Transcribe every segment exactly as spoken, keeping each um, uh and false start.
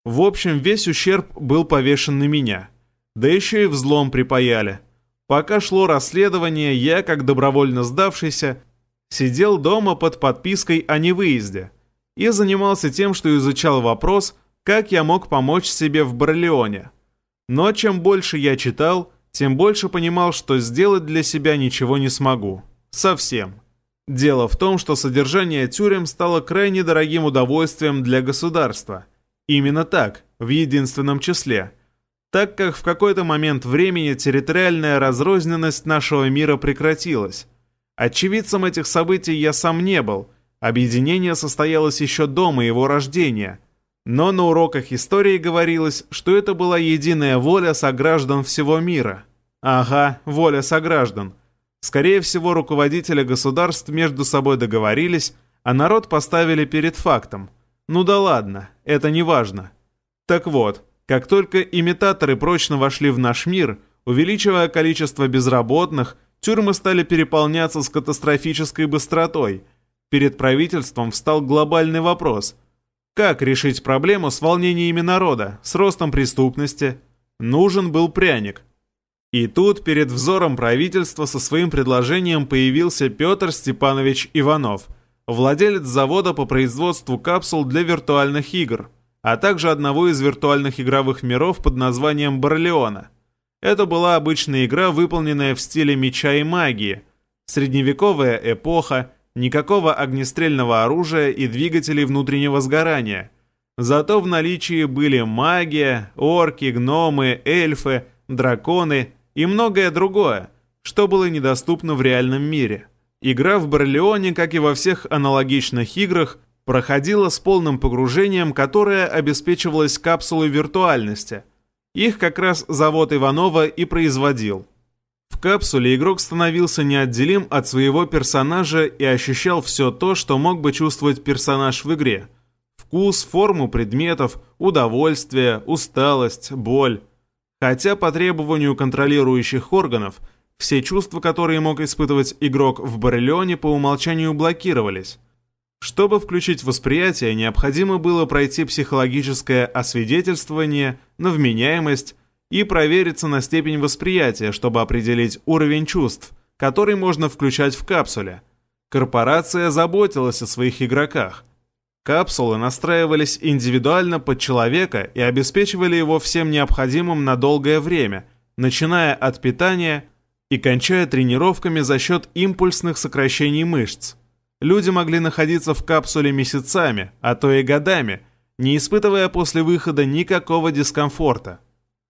В общем, весь ущерб был повешен на меня. Да еще и взлом припаяли. Пока шло расследование, я, как добровольно сдавшийся, сидел дома под подпиской о невыезде и занимался тем, что изучал вопрос, как я мог помочь себе в Барлеоне. Но чем больше я читал, тем больше понимал, что сделать для себя ничего не смогу. Совсем. Дело в том, что содержание тюрем стало крайне дорогим удовольствием для государства. Именно так, в единственном числе. Так как в какой-то момент времени территориальная разрозненность нашего мира прекратилась. Очевидцем этих событий я сам не был. Объединение состоялось еще до моего рождения. Но на уроках истории говорилось, что это была единая воля сограждан всего мира. Ага, воля сограждан. Скорее всего, руководители государств между собой договорились, а народ поставили перед фактом. Ну да ладно, это не важно. Так вот, как только имитаторы прочно вошли в наш мир, увеличивая количество безработных, тюрьмы стали переполняться с катастрофической быстротой. Перед правительством встал глобальный вопрос – как решить проблему с волнениями народа, с ростом преступности? Нужен был пряник. И тут перед взором правительства со своим предложением появился Петр Степанович Иванов, владелец завода по производству капсул для виртуальных игр, а также одного из виртуальных игровых миров под названием Барлеона. Это была обычная игра, выполненная в стиле меча и магии. Средневековая эпоха, никакого огнестрельного оружия и двигателей внутреннего сгорания. Зато в наличии были магия, орки, гномы, эльфы, драконы и многое другое, что было недоступно в реальном мире. Игра в Барлеоне, как и во всех аналогичных играх, проходила с полным погружением, которое обеспечивалось капсулой виртуальности. Их как раз завод Иванова и производил. В капсуле игрок становился неотделим от своего персонажа и ощущал все то, что мог бы чувствовать персонаж в игре. Вкус, форму предметов, удовольствие, усталость, боль. Хотя по требованию контролирующих органов, все чувства, которые мог испытывать игрок в Барлеоне, по умолчанию блокировались. Чтобы включить восприятие, необходимо было пройти психологическое освидетельствование на вменяемость и провериться на степень восприятия, чтобы определить уровень чувств, который можно включать в капсуле. Корпорация заботилась о своих игроках. Капсулы настраивались индивидуально под человека и обеспечивали его всем необходимым на долгое время, начиная от питания и кончая тренировками за счет импульсных сокращений мышц. Люди могли находиться в капсуле месяцами, а то и годами, не испытывая после выхода никакого дискомфорта.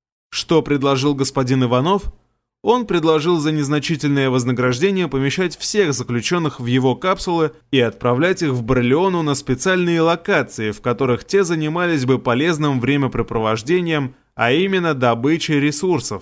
Что предложил господин Иванов? Он предложил за незначительное вознаграждение помещать всех заключенных в его капсулы и отправлять их в Барлеону на специальные локации, в которых те занимались бы полезным времяпрепровождением, а именно добычей ресурсов.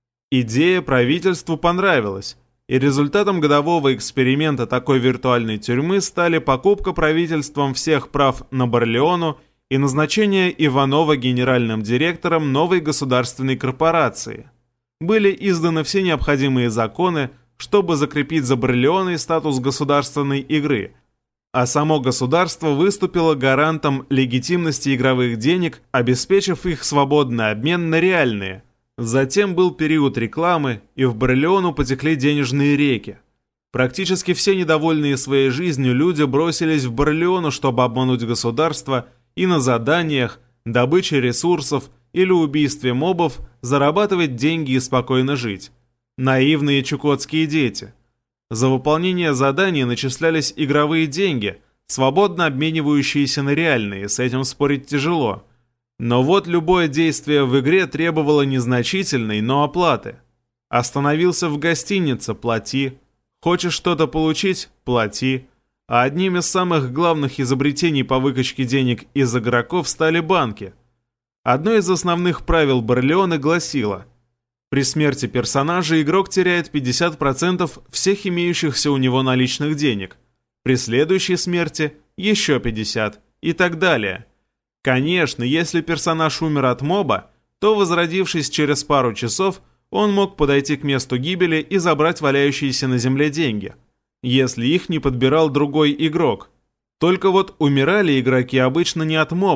Идея правительству понравилась, и результатом годового эксперимента такой виртуальной тюрьмы стали покупка правительством всех прав на Барлеону и назначение Иванова генеральным директором новой государственной корпорации. Были изданы все необходимые законы, чтобы закрепить за Барлеоной статус государственной игры, а само государство выступило гарантом легитимности игровых денег, обеспечив их свободный обмен на реальные. Затем был период рекламы, и в Барлеону потекли денежные реки. Практически все недовольные своей жизнью люди бросились в Барлеону, чтобы обмануть государство и на заданиях, добыче ресурсов или убийстве мобов зарабатывать деньги и спокойно жить. Наивные чукотские дети. За выполнение заданий начислялись игровые деньги, свободно обменивающиеся на реальные, с этим спорить тяжело. Но вот любое действие в игре требовало незначительной, но оплаты. Остановился в гостинице – плати. Хочешь что-то получить – плати. А одним из самых главных изобретений по выкачке денег из игроков стали банки. Одно из основных правил Барлеона гласило: при смерти персонажа игрок теряет пятьдесят процентов всех имеющихся у него наличных денег, при следующей смерти еще пятьдесят процентов и так далее. Конечно, если персонаж умер от моба, то, возродившись через пару часов, он мог подойти к месту гибели и забрать валяющиеся на земле деньги, если их не подбирал другой игрок. Только вот умирали игроки обычно не от мобов,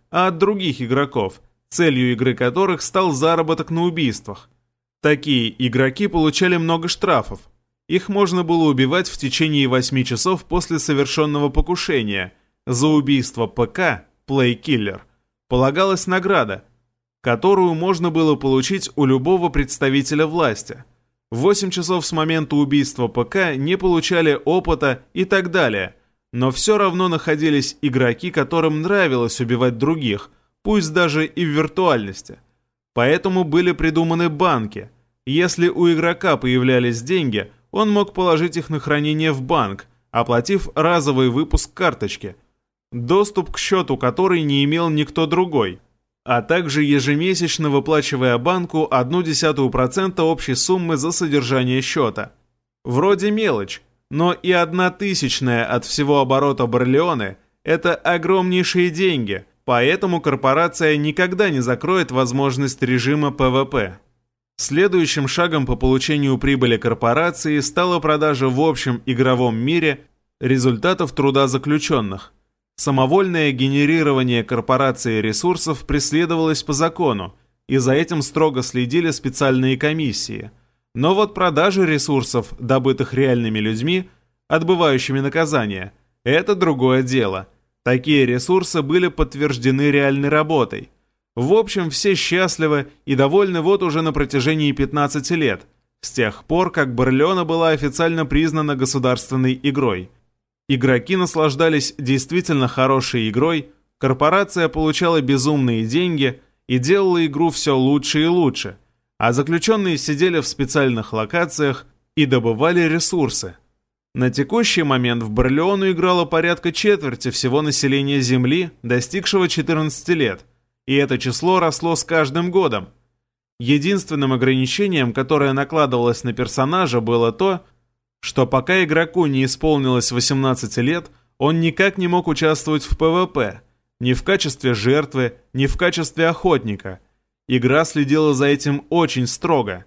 а от других игроков, целью игры которых стал заработок на убийствах. Такие игроки получали много штрафов. Их можно было убивать в течение восьми часов после совершенного покушения. За убийство ПК, Play Killer, полагалась награда, которую можно было получить у любого представителя власти. восемь часов с момента убийства ПК не получали опыта и так далее. Но все равно находились игроки, которым нравилось убивать других, пусть даже и в виртуальности. Поэтому были придуманы банки. Если у игрока появлялись деньги, он мог положить их на хранение в банк, оплатив разовый выпуск карточки, доступ к счету которой не имел никто другой, а также ежемесячно выплачивая банку одну десятую процента общей суммы за содержание счета. Вроде мелочь, но и одна тысячная от всего оборота Барлеоне – это огромнейшие деньги, поэтому корпорация никогда не закроет возможность режима пэ вэ пэ. Следующим шагом по получению прибыли корпорации стала продажа в общем игровом мире результатов труда заключенных. Самовольное генерирование корпорации ресурсов преследовалось по закону, и за этим строго следили специальные комиссии. Но вот продажа ресурсов, добытых реальными людьми, отбывающими наказание, это другое дело. Такие ресурсы были подтверждены реальной работой. В общем, все счастливы и довольны вот уже на протяжении пятнадцати лет, с тех пор, как Барлеоне была официально признана государственной игрой. Игроки наслаждались действительно хорошей игрой, корпорация получала безумные деньги и делала игру все лучше и лучше, а заключенные сидели в специальных локациях и добывали ресурсы. На текущий момент в Барлеоне играло порядка четверти всего населения Земли, достигшего четырнадцати лет, и это число росло с каждым годом. Единственным ограничением, которое накладывалось на персонажа, было то, что пока игроку не исполнилось восемнадцати лет, он никак не мог участвовать в пэ вэ пэ, ни в качестве жертвы, ни в качестве охотника. Игра следила за этим очень строго.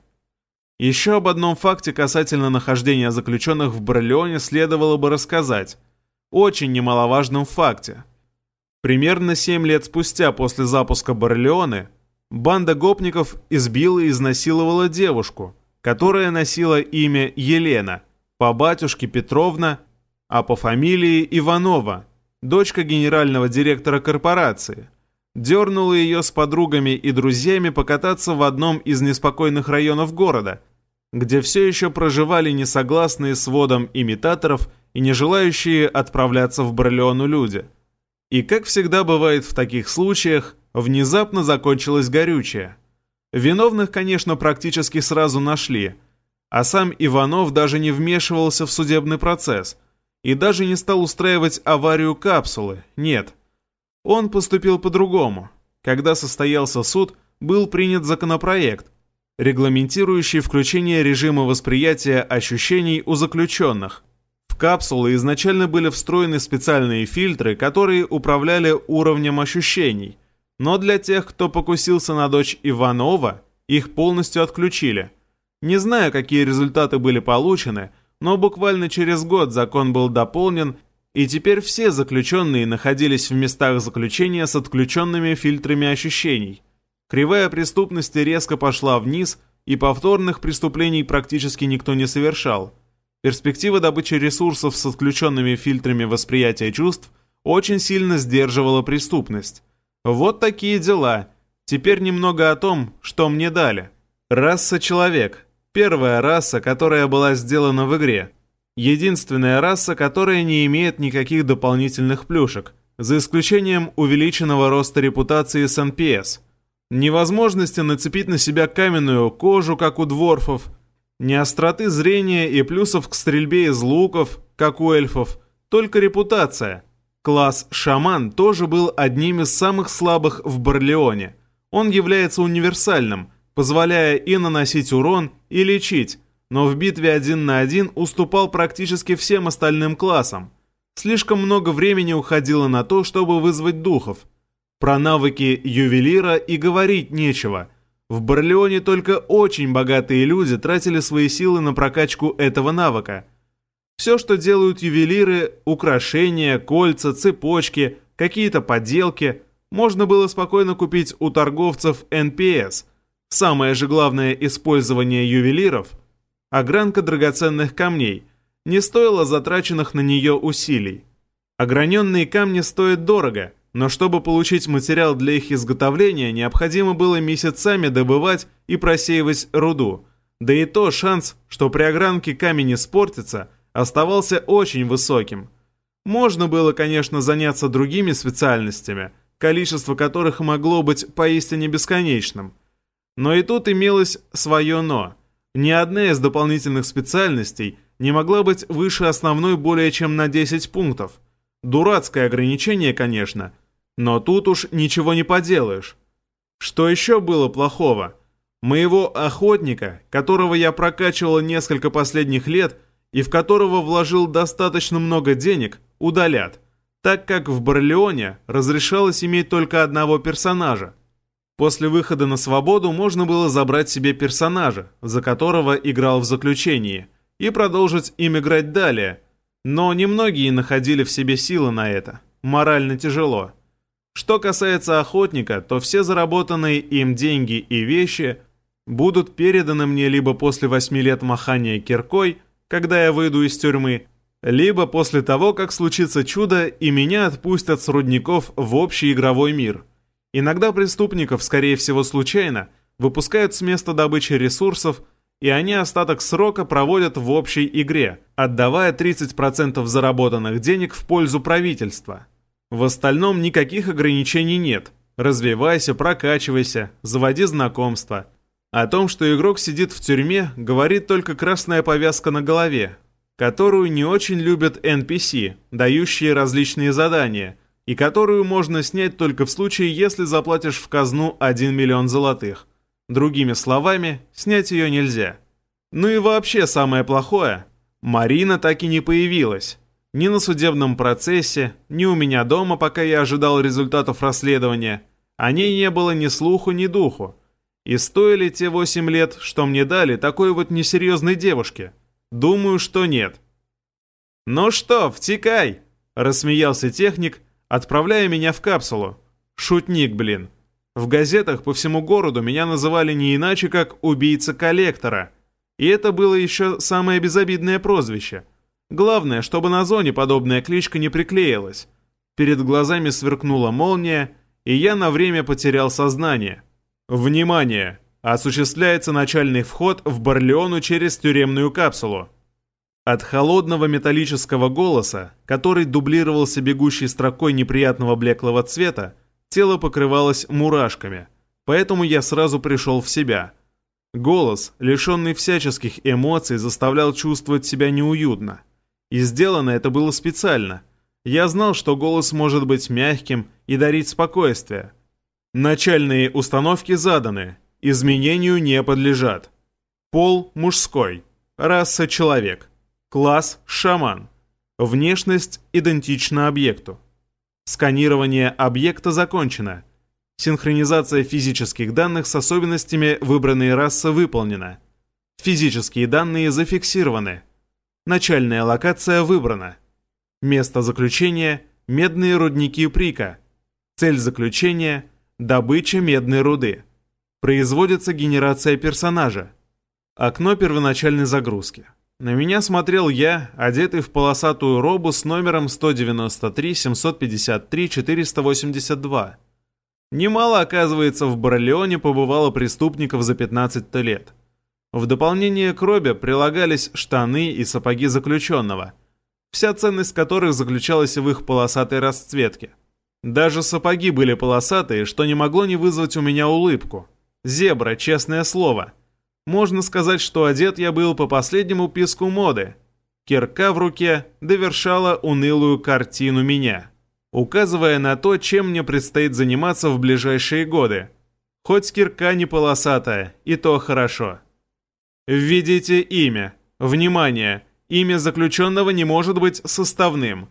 Еще об одном факте касательно нахождения заключенных в Барлеоне следовало бы рассказать. Очень немаловажном факте. Примерно семь лет спустя после запуска Барлеоне банда гопников избила и изнасиловала девушку, которая носила имя Елена, по батюшке Петровна, а по фамилии Иванова, дочка генерального директора корпорации. Дернула ее с подругами и друзьями покататься в одном из неспокойных районов города, где все еще проживали несогласные с вводом имитаторов и не желающие отправляться в Барлеону люди. И как всегда бывает в таких случаях, внезапно закончилось горючее. Виновных, конечно, практически сразу нашли, а сам Иванов даже не вмешивался в судебный процесс и даже не стал устраивать аварию капсулы, нет. Он поступил по-другому. Когда состоялся суд, был принят законопроект, регламентирующий включение режима восприятия ощущений у заключенных. В капсулы изначально были встроены специальные фильтры, которые управляли уровнем ощущений, но для тех, кто покусился на дочь Иванова, их полностью отключили. Не знаю, какие результаты были получены, но буквально через год закон был дополнен, и теперь все заключенные находились в местах заключения с отключенными фильтрами ощущений. Кривая преступности резко пошла вниз, и повторных преступлений практически никто не совершал. Перспектива добычи ресурсов с отключенными фильтрами восприятия чувств очень сильно сдерживала преступность. Вот такие дела. Теперь немного о том, что мне дали. Раса человек. Первая раса, которая была сделана в игре. Единственная раса, которая не имеет никаких дополнительных плюшек, за исключением увеличенного роста репутации с эн пи эс. Невозможности нацепить на себя каменную кожу, как у дворфов, ни остроты зрения и плюсов к стрельбе из луков, как у эльфов, только репутация. Класс «Шаман» тоже был одним из самых слабых в Барлеоне. Он является универсальным, позволяя и наносить урон, и лечить, но в битве один на один уступал практически всем остальным классам. Слишком много времени уходило на то, чтобы вызвать духов. Про навыки ювелира и говорить нечего. В Барлеоне только очень богатые люди тратили свои силы на прокачку этого навыка. Все, что делают ювелиры, украшения, кольца, цепочки, какие-то поделки, можно было спокойно купить у торговцев эн пи эс. Самое же главное использование ювелиров, огранка драгоценных камней, не стоило затраченных на нее усилий. Ограненные камни стоят дорого, но чтобы получить материал для их изготовления, необходимо было месяцами добывать и просеивать руду. Да и то шанс, что при огранке камень испортится, оставался очень высоким. Можно было, конечно, заняться другими специальностями, количество которых могло быть поистине бесконечным. Но и тут имелось свое «но». Ни одна из дополнительных специальностей не могла быть выше основной более чем на десять пунктов. Дурацкое ограничение, конечно, но тут уж ничего не поделаешь. Что еще было плохого? Моего охотника, которого я прокачивал несколько последних лет и в которого вложил достаточно много денег, удалят, так как в Барлеоне разрешалось иметь только одного персонажа. После выхода на свободу можно было забрать себе персонажа, за которого играл в заключении, и продолжить им играть далее, но немногие находили в себе силы на это, морально тяжело. Что касается охотника, то все заработанные им деньги и вещи будут переданы мне либо после восьми лет махания киркой, когда я выйду из тюрьмы, либо после того, как случится чудо и меня отпустят с рудников в общий игровой мир. Иногда преступников, скорее всего случайно, выпускают с места добычи ресурсов, и они остаток срока проводят в общей игре, отдавая тридцать процентов заработанных денег в пользу правительства. В остальном никаких ограничений нет. Развивайся, прокачивайся, заводи знакомства. О том, что игрок сидит в тюрьме, говорит только красная повязка на голове, которую не очень любят эн пи си, дающие различные задания, и которую можно снять только в случае, если заплатишь в казну один миллион золотых. Другими словами, снять ее нельзя. Ну и вообще самое плохое, Марина так и не появилась. Ни на судебном процессе, ни у меня дома, пока я ожидал результатов расследования. О ней не было ни слуху, ни духу. И стоили те восемь лет, что мне дали, такой вот несерьезной девушке? Думаю, что нет. «Ну что, втекай!» – рассмеялся техник, отправляя меня в капсулу. Шутник, блин. В газетах по всему городу меня называли не иначе, как «убийца коллектора». И это было еще самое безобидное прозвище. Главное, чтобы на зоне подобная кличка не приклеилась. Перед глазами сверкнула молния, и я на время потерял сознание. Внимание! Осуществляется начальный вход в Барлеону через тюремную капсулу. От холодного металлического голоса, который дублировался бегущей строкой неприятного блеклого цвета, тело покрывалось мурашками, поэтому я сразу пришел в себя. Голос, лишенный всяческих эмоций, заставлял чувствовать себя неуютно. И сделано это было специально. Я знал, что голос может быть мягким и дарить спокойствие. Начальные установки заданы, изменению не подлежат. Пол – мужской, раса – человек, класс – шаман, внешность идентична объекту. Сканирование объекта закончено. Синхронизация физических данных с особенностями выбранной расы выполнена. Физические данные зафиксированы. Начальная локация выбрана. Место заключения – медные рудники Прика. Цель заключения – добыча медной руды. Производится генерация персонажа. Окно первоначальной загрузки. На меня смотрел я, одетый в полосатую робу с номером сто девяносто три семьсот пятьдесят три четыреста восемьдесят два. Немало, оказывается, в Барлеоне побывало преступников за пятнадцать лет. В дополнение к робе прилагались штаны и сапоги заключенного, вся ценность которых заключалась в их полосатой расцветке. Даже сапоги были полосатые, что не могло не вызвать у меня улыбку. Зебра, честное слово. Можно сказать, что одет я был по последнему писку моды. Кирка в руке довершала унылую картину меня, указывая на то, чем мне предстоит заниматься в ближайшие годы. Хоть кирка не полосатая, и то хорошо. Введите имя. Внимание! Имя заключенного не может быть составным.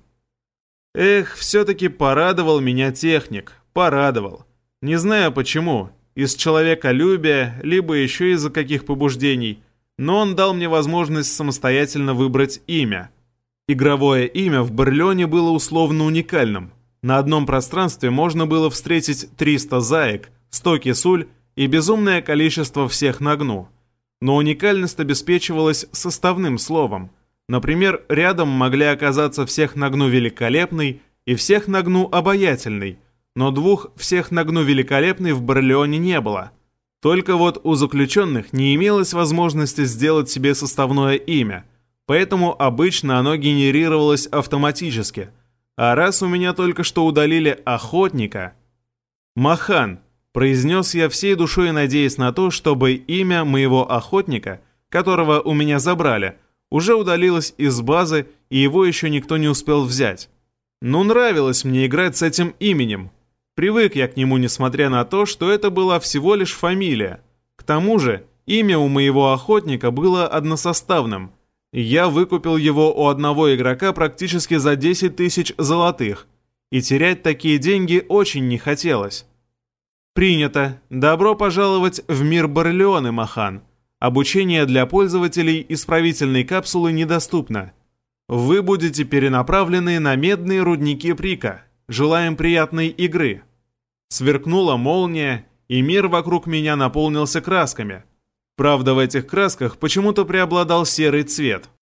Эх, все-таки порадовал меня техник. Порадовал. Не знаю почему. Из человеколюбия, либо еще из-за каких побуждений. Но он дал мне возможность самостоятельно выбрать имя. Игровое имя в Барлеоне было условно уникальным. На одном пространстве можно было встретить триста заек, сто кисуль и безумное количество всех на гну. Но уникальность обеспечивалась составным словом. Например, рядом могли оказаться всех на гну великолепный и всех на гну обаятельный, но двух всех на гну великолепный в Барлеоне не было. Только вот у заключенных не имелось возможности сделать себе составное имя, поэтому обычно оно генерировалось автоматически. А раз у меня только что удалили охотника... «Махан», — произнес я всей душой, надеясь на то, чтобы имя моего охотника, которого у меня забрали, уже удалилось из базы, и его еще никто не успел взять. Ну, нравилось мне играть с этим именем. Привык я к нему, несмотря на то, что это была всего лишь фамилия. К тому же, имя у моего охотника было односоставным. Я выкупил его у одного игрока практически за десять тысяч золотых, и терять такие деньги очень не хотелось. «Принято. Добро пожаловать в мир Барлеоны, Махан. Обучение для пользователей исправительной капсулы недоступно. Вы будете перенаправлены на медные рудники Прика. Желаем приятной игры». Сверкнула молния, и мир вокруг меня наполнился красками. Правда, в этих красках почему-то преобладал серый цвет.